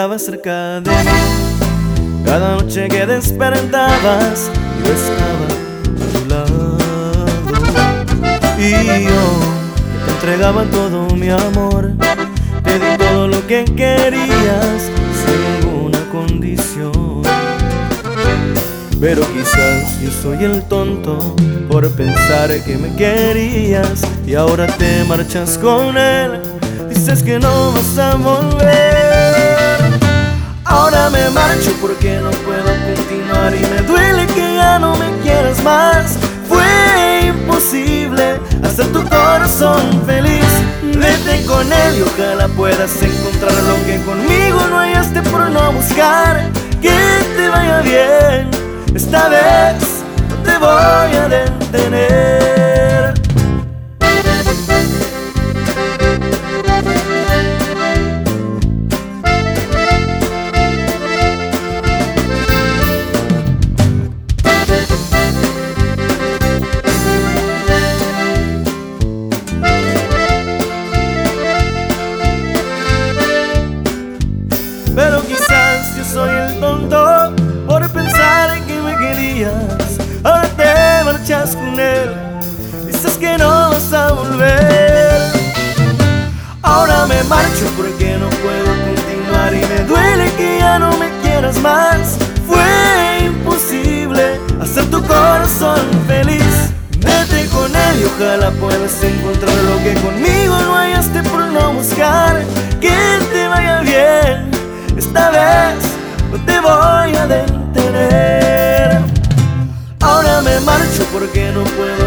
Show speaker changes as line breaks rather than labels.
estabas cerca de mí. Cada noche que despertabas, yo estaba a tu lado. Y yo te entregaba todo mi amor, te di todo lo que querías sin ninguna condición. Pero quizás yo soy el tonto por pensar que me querías y ahora te marchas con él. Dices que no vas a volver. Ahora me marcho porque no puedo continuar y me duele que ya no me quieras más. Fue imposible hacer tu corazón feliz. Vete con él y ojalá puedas encontrar lo que conmigo no hallaste por no buscar. Que te vaya bien, esta vez no te voy a detener. Pero quizás yo soy el tonto por pensar que me querías. Ahora te marchas con él, dices que no vas a volver. Ahora me marcho porque no puedo continuar y me duele que ya no me quieras más. Fue imposible hacer tu corazón feliz. Vete con él y ojalá puedas encontrar lo que conmigo no hallaste por no buscar. Que te vaya bien, esta vez no te voy a detener. Ahora me marcho porque no puedo